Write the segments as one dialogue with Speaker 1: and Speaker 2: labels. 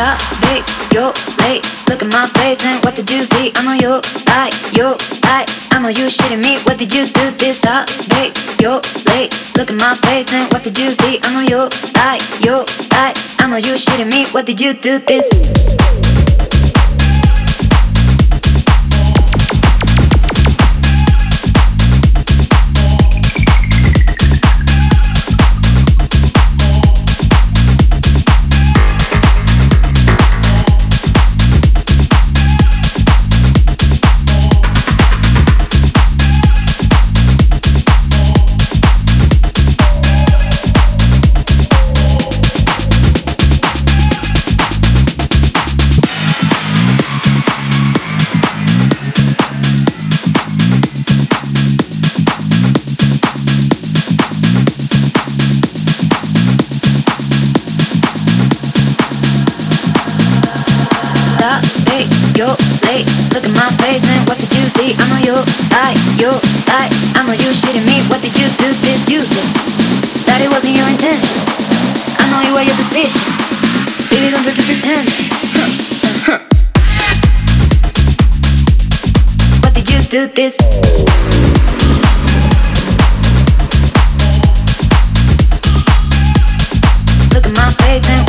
Speaker 1: Stop, wait, you're late. Look at my face and what did you see? I know you lie. I know you shitting me. What did you do this? Stop, wait, you're late. Look at my face and what did you see? I know you lie. I know you shitting me. What did you do this? You're late. Look at my face and what did you see? I know you lie. I know you shitting me. What did you do this? You said that it wasn't your intention. I know you were your decision. Baby, don't try to pretend. What did you do this? Look at my face and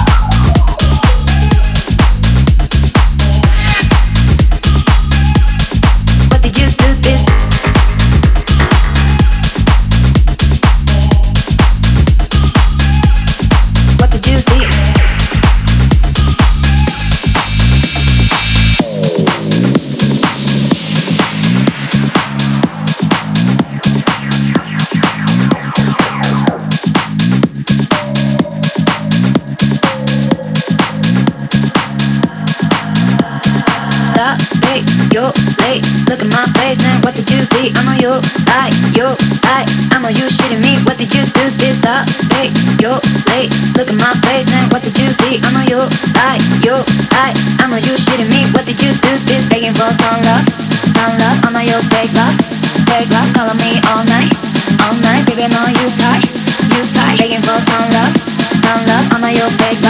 Speaker 1: you're late. Look at my face and what did you see? I know you lie. I know you shitting me. What did you do this? Stop, wait, you're late. Look at my face and what did you see? I know you lie. I know you shitting me. What did you do this? Begging for some love. I know you fake love. Calling me all night. Baby, I know you tight. Begging for some love. I know you fake